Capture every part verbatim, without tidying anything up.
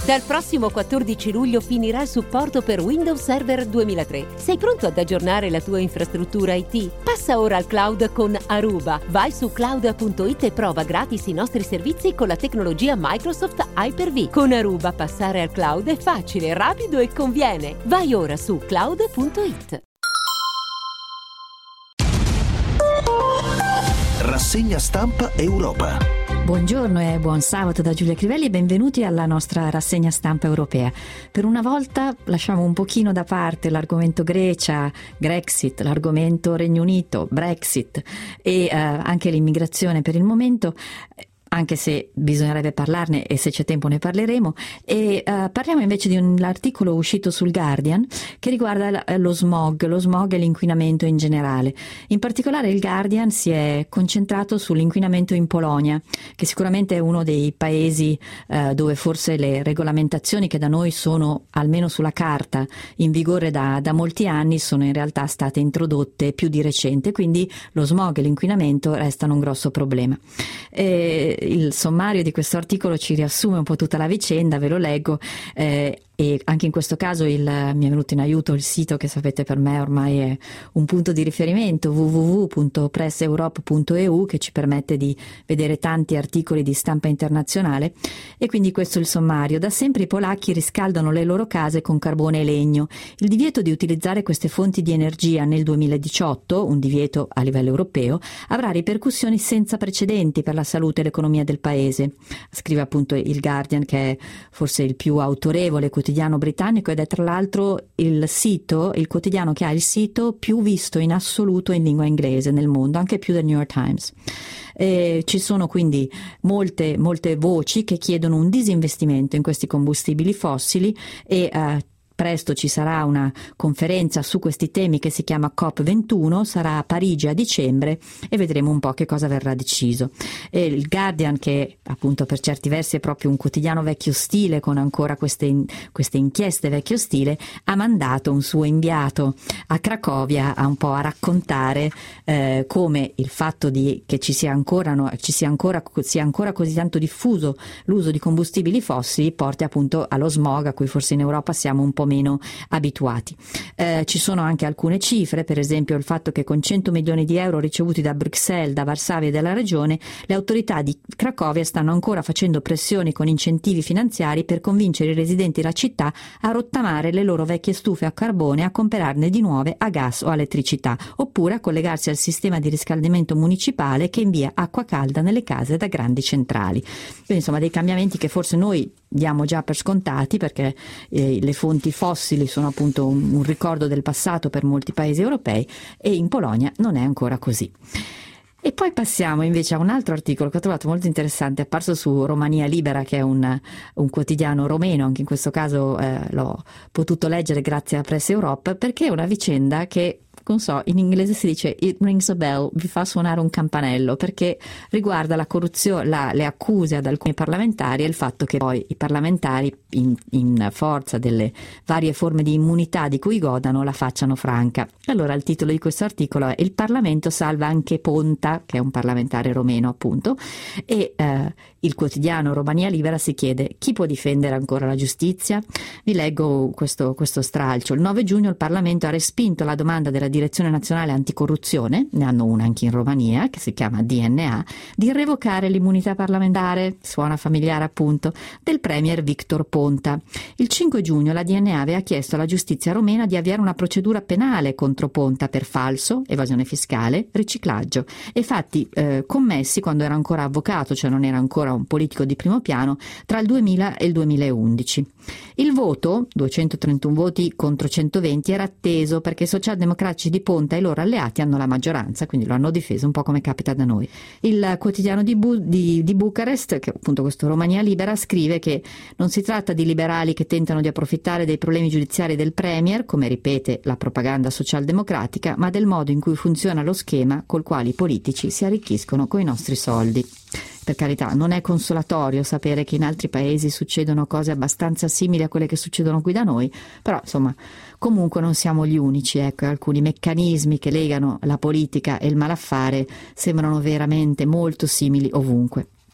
Dal prossimo quattordici luglio finirà il supporto per Windows Server duemilatré. Sei pronto ad aggiornare la tua infrastruttura I T? Passa ora al cloud con Aruba. Vai su cloud punto it e prova gratis i nostri servizi con la tecnologia Microsoft Hyper-V. Con Aruba passare al cloud è facile, rapido e conviene. Vai ora su cloud punto it. Rassegna stampa Europa. Buongiorno e buon sabato da Giulia Crivelli e benvenuti alla nostra rassegna stampa europea. Per una volta lasciamo un pochino da parte l'argomento Grecia, Grexit, l'argomento Regno Unito, Brexit e eh, anche l'immigrazione per il momento, anche se bisognerebbe parlarne e se c'è tempo ne parleremo, e uh, parliamo invece di un articolo uscito sul Guardian che riguarda lo smog, lo smog e l'inquinamento in generale. In particolare il Guardian si è concentrato sull'inquinamento in Polonia, che sicuramente è uno dei paesi uh, dove forse le regolamentazioni che da noi sono, almeno sulla carta, in vigore da, da molti anni, sono in realtà state introdotte più di recente, quindi lo smog e l'inquinamento restano un grosso problema. E il sommario di questo articolo ci riassume un po' tutta la vicenda, ve lo leggo, eh, e anche in questo caso il, mi è venuto in aiuto il sito che sapete per me ormai è un punto di riferimento, w w w punto press europe punto e u, che ci permette di vedere tanti articoli di stampa internazionale, e quindi questo è il sommario. Da sempre i polacchi riscaldano le loro case con carbone e legno. Il divieto di utilizzare queste fonti di energia nel duemiladiciotto, un divieto a livello europeo, avrà ripercussioni senza precedenti per la salute e l'economia del paese, scrive appunto il Guardian, che è forse il più autorevole quotidiano britannico ed è tra l'altro il sito, il quotidiano che ha il sito più visto in assoluto in lingua inglese nel mondo, anche più del New York Times. Eh, ci sono quindi molte, molte voci che chiedono un disinvestimento in questi combustibili fossili e eh, presto ci sarà una conferenza su questi temi che si chiama COP ventuno, sarà a Parigi a dicembre e vedremo un po' che cosa verrà deciso. E il Guardian, che appunto per certi versi è proprio un quotidiano vecchio stile con ancora queste, queste inchieste vecchio stile, ha mandato un suo inviato a Cracovia a un po' a raccontare eh, come il fatto di che ci sia ancora, no, ci sia ancora, sia ancora così tanto diffuso l'uso di combustibili fossili porti appunto allo smog a cui forse in Europa siamo un po' meno abituati. Eh, ci sono anche alcune cifre, per esempio il fatto che con cento milioni di euro ricevuti da Bruxelles, da Varsavia e dalla regione, le autorità di Cracovia stanno ancora facendo pressioni con incentivi finanziari per convincere i residenti della città a rottamare le loro vecchie stufe a carbone e a comprarne di nuove a gas o elettricità, oppure a collegarsi al sistema di riscaldamento municipale che invia acqua calda nelle case da grandi centrali. Quindi insomma dei cambiamenti che forse noi diamo già per scontati, perché eh, le fonti fossili sono appunto un, un ricordo del passato per molti paesi europei, e in Polonia non è ancora così. E poi passiamo invece a un altro articolo che ho trovato molto interessante, apparso su Romania Libera, che è un, un quotidiano romeno, anche in questo caso eh, l'ho potuto leggere grazie a Press Europe, perché è una vicenda che, non so, in inglese si dice it rings a bell, vi fa suonare un campanello, perché riguarda la corruzione, la, le accuse ad alcuni parlamentari e il fatto che poi i parlamentari, in, in forza delle varie forme di immunità di cui godano, la facciano franca. Allora il titolo di questo articolo è "Il Parlamento salva anche Ponta", che è un parlamentare romeno appunto, e eh, il quotidiano Romania Libera si chiede: chi può difendere ancora la giustizia? Vi leggo questo, questo stralcio. Il nove giugno il Parlamento ha respinto la domanda della Direzione Nazionale Anticorruzione, ne hanno una anche in Romania, che si chiama D N A, di revocare l'immunità parlamentare, suona familiare appunto, del premier Victor Ponta. Il cinque giugno la D N A aveva chiesto alla giustizia romena di avviare una procedura penale contro Ponta per falso, evasione fiscale, riciclaggio e fatti eh, commessi quando era ancora avvocato, cioè non era ancora un politico di primo piano, tra il duemila e il duemilaundici. Il voto, duecentotrentuno voti contro centoventi, era atteso perché i socialdemocratici di Ponta e i loro alleati hanno la maggioranza, quindi lo hanno difeso un po' come capita da noi. Il quotidiano di, Bu- di, di Bucarest, che appunto questo Romania Libera, scrive che non si tratta di liberali che tentano di approfittare dei problemi giudiziari del premier, come ripete la propaganda socialdemocratica, ma del modo in cui funziona lo schema col quale i politici si arricchiscono coi nostri soldi. Per carità, non è consolatorio sapere che in altri paesi succedono cose abbastanza simili a quelle che succedono qui da noi, però insomma comunque non siamo gli unici, ecco, alcuni meccanismi che legano la politica e il malaffare sembrano veramente molto simili ovunque.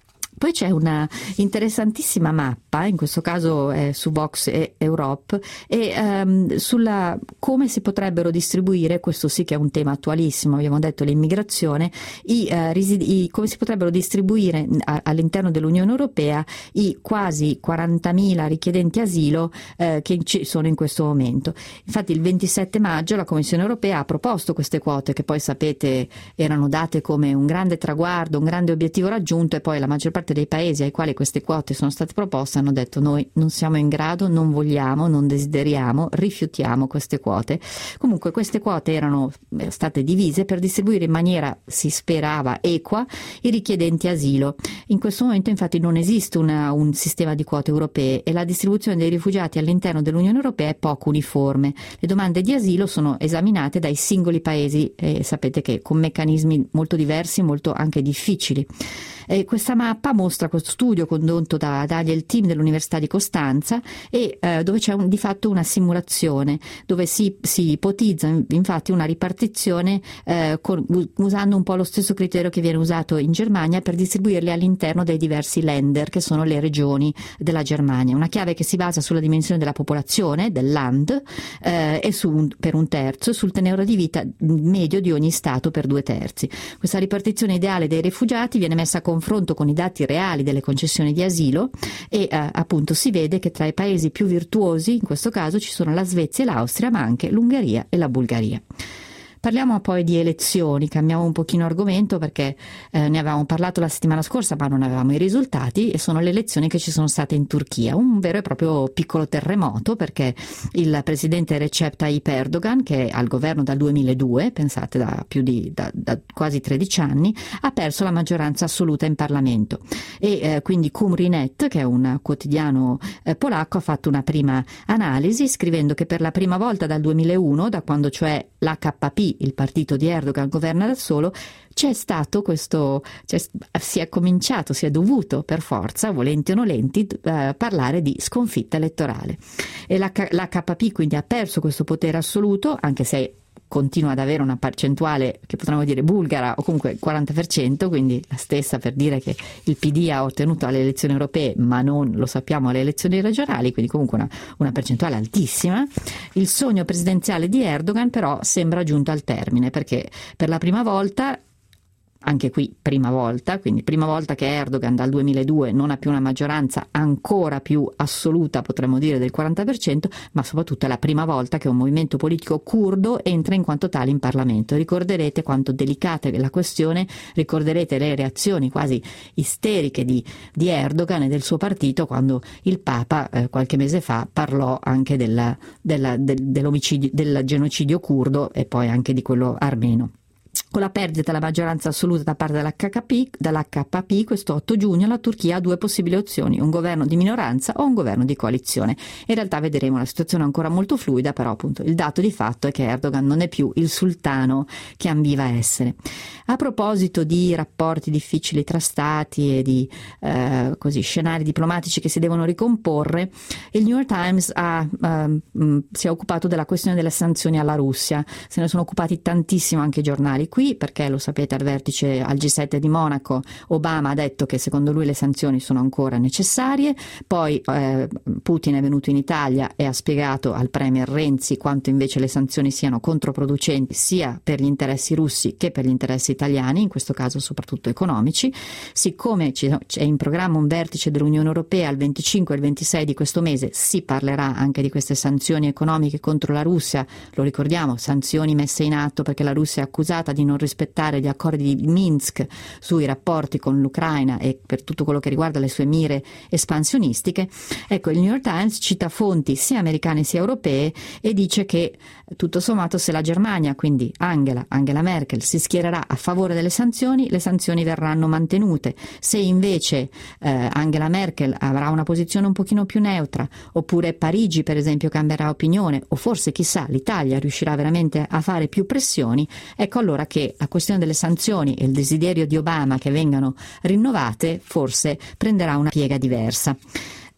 Poi c'è una interessantissima mappa, in questo caso è su Vox e Europe, e um, sulla come si potrebbero distribuire, questo sì che è un tema attualissimo, abbiamo detto l'immigrazione, i, uh, risidi, i, come si potrebbero distribuire a, all'interno dell'Unione Europea i quasi quarantamila richiedenti asilo eh, che ci sono in questo momento. Infatti il ventisette maggio la Commissione Europea ha proposto queste quote, che poi sapete erano date come un grande traguardo, un grande obiettivo raggiunto, e poi la maggior parte dei paesi ai quali queste quote sono state proposte hanno detto: noi non siamo in grado, non vogliamo, non desideriamo, rifiutiamo queste quote. Comunque queste quote erano state divise per distribuire in maniera, si sperava, equa i richiedenti asilo. In questo momento infatti non esiste una, un sistema di quote europee e la distribuzione dei rifugiati all'interno dell'Unione Europea è poco uniforme. Le domande di asilo sono esaminate dai singoli paesi e sapete che con meccanismi molto diversi, molto anche difficili. E questa mappa mostra questo studio condotto da Daniel Team dell'Università di Costanza e eh, dove c'è un, di fatto una simulazione dove si, si ipotizza infatti una ripartizione eh, con, usando un po' lo stesso criterio che viene usato in Germania per distribuirli all'interno dei diversi Länder, che sono le regioni della Germania. Una chiave che si basa sulla dimensione della popolazione, del Land, eh, e su un, per un terzo sul tenore di vita medio di ogni Stato per due terzi. Questa ripartizione ideale dei rifugiati viene messa a confronto con i dati reali delle concessioni di asilo e eh, appunto si vede che tra i paesi più virtuosi in questo caso ci sono la Svezia e l'Austria, ma anche l'Ungheria e la Bulgaria. Parliamo poi di elezioni, cambiamo un pochino argomento perché eh, ne avevamo parlato la settimana scorsa ma non avevamo i risultati, e sono le elezioni che ci sono state in Turchia, un vero e proprio piccolo terremoto perché il presidente Recep Tayyip Erdogan, che è al governo dal duemiladue, pensate da più di da, da quasi tredici anni, ha perso la maggioranza assoluta in Parlamento e eh, quindi Cumrinet, che è un quotidiano eh, polacco, ha fatto una prima analisi scrivendo che per la prima volta dal duemilauno, da quando cioè l'H P P, il partito di Erdogan, governa da solo, c'è stato questo, cioè, si è cominciato, si è dovuto per forza, volenti o nolenti, eh, parlare di sconfitta elettorale. E l'H P P quindi ha perso questo potere assoluto, anche se continua ad avere una percentuale che potremmo dire bulgara, o comunque il quaranta per cento, quindi la stessa per dire che il P D ha ottenuto alle elezioni europee, ma non, lo sappiamo, alle elezioni regionali, quindi comunque una, una percentuale altissima. Il sogno presidenziale di Erdogan però sembra giunto al termine, perché per la prima volta, anche qui prima volta, quindi prima volta che Erdogan dal duemiladue non ha più una maggioranza ancora più assoluta, potremmo dire, del quaranta per cento, ma soprattutto è la prima volta che un movimento politico curdo entra in quanto tale in Parlamento. Ricorderete quanto delicata è la questione, ricorderete le reazioni quasi isteriche di, di Erdogan e del suo partito quando il Papa eh, qualche mese fa parlò anche della, della, del, dell'omicidio, del genocidio curdo e poi anche di quello armeno. Con la perdita della maggioranza assoluta da parte dell'H K P, dell'H P P, questo otto giugno la Turchia ha due possibili opzioni: un governo di minoranza o un governo di coalizione. In realtà vedremo, la situazione è ancora molto fluida, però appunto il dato di fatto è che Erdogan non è più il sultano che ambiva a essere. A proposito di rapporti difficili tra stati e di eh, così scenari diplomatici che si devono ricomporre, il New York Times ha, eh, si è occupato della questione delle sanzioni alla Russia. Se ne sono occupati tantissimo anche i giornali qui, perché lo sapete, al vertice al G sette di Monaco Obama ha detto che secondo lui le sanzioni sono ancora necessarie, poi eh, Putin è venuto in Italia e ha spiegato al premier Renzi quanto invece le sanzioni siano controproducenti sia per gli interessi russi che per gli interessi italiani, in questo caso soprattutto economici. Siccome c'è in programma un vertice dell'Unione Europea il venticinque e il ventisei di questo mese, si parlerà anche di queste sanzioni economiche contro la Russia, lo ricordiamo, sanzioni messe in atto perché la Russia è accusata di non rispettare gli accordi di Minsk sui rapporti con l'Ucraina e per tutto quello che riguarda le sue mire espansionistiche. Ecco, il New York Times cita fonti sia americane sia europee e dice che tutto sommato se la Germania, quindi Angela, Angela Merkel, si schiererà a favore delle sanzioni, le sanzioni verranno mantenute. Se invece eh, Angela Merkel avrà una posizione un pochino più neutra, oppure Parigi per esempio cambierà opinione, o forse chissà l'Italia riuscirà veramente a fare più pressioni, ecco allora che la questione delle sanzioni e il desiderio di Obama che vengano rinnovate forse prenderà una piega diversa.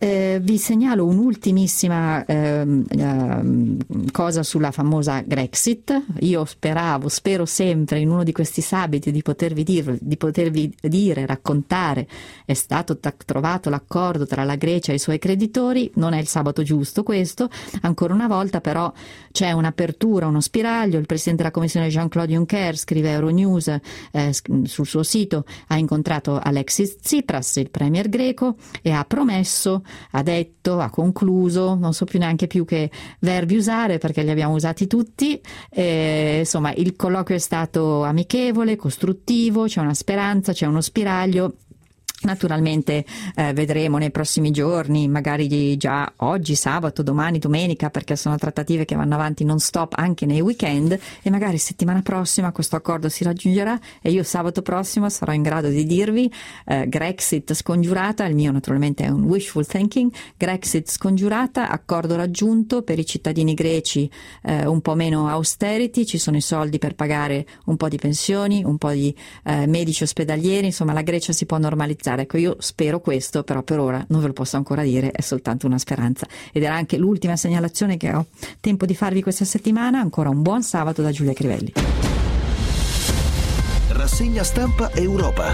Eh, vi segnalo un'ultimissima eh, eh, cosa sulla famosa Grexit. Io speravo, spero sempre in uno di questi sabati di potervi dire, di potervi dire, raccontare, è stato t- trovato l'accordo tra la Grecia e i suoi creditori. Non è il sabato giusto questo, ancora una volta però c'è un'apertura, uno spiraglio. Il Presidente della Commissione Jean-Claude Juncker, scrive Euronews eh, sul suo sito, ha incontrato Alexis Tsipras, il premier greco, e ha promesso, ha detto, ha concluso, non so più neanche più che verbi usare perché li abbiamo usati tutti, eh, insomma il colloquio è stato amichevole, costruttivo, c'è una speranza, c'è uno spiraglio. Naturalmente eh, vedremo nei prossimi giorni, magari già oggi, sabato, domani, domenica, perché sono trattative che vanno avanti non stop anche nei weekend, e magari settimana prossima questo accordo si raggiungerà e io sabato prossimo sarò in grado di dirvi eh, Grexit scongiurata. Il mio naturalmente è un wishful thinking. Grexit scongiurata, accordo raggiunto, per i cittadini greci eh, un po' meno austerity, ci sono i soldi per pagare un po' di pensioni, un po' di eh, medici ospedalieri, insomma la Grecia si può normalizzare. Ecco, io spero questo, però per ora non ve lo posso ancora dire, è soltanto una speranza. Ed era anche l'ultima segnalazione che ho tempo di farvi questa settimana. Ancora un buon sabato da Giulia Crivelli. Rassegna stampa Europa,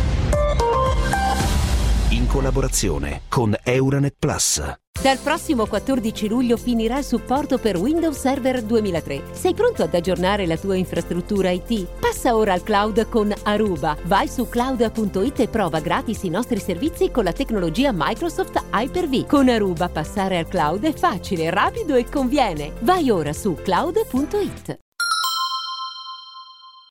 in collaborazione con Euranet Plus. Dal prossimo quattordici luglio finirà il supporto per Windows Server duemilatré. Sei pronto ad aggiornare la tua infrastruttura I T? Passa ora al cloud con Aruba. Vai su cloud punto it e prova gratis i nostri servizi con la tecnologia Microsoft Hyper-V. Con Aruba passare al cloud è facile, rapido e conviene. Vai ora su cloud punto it.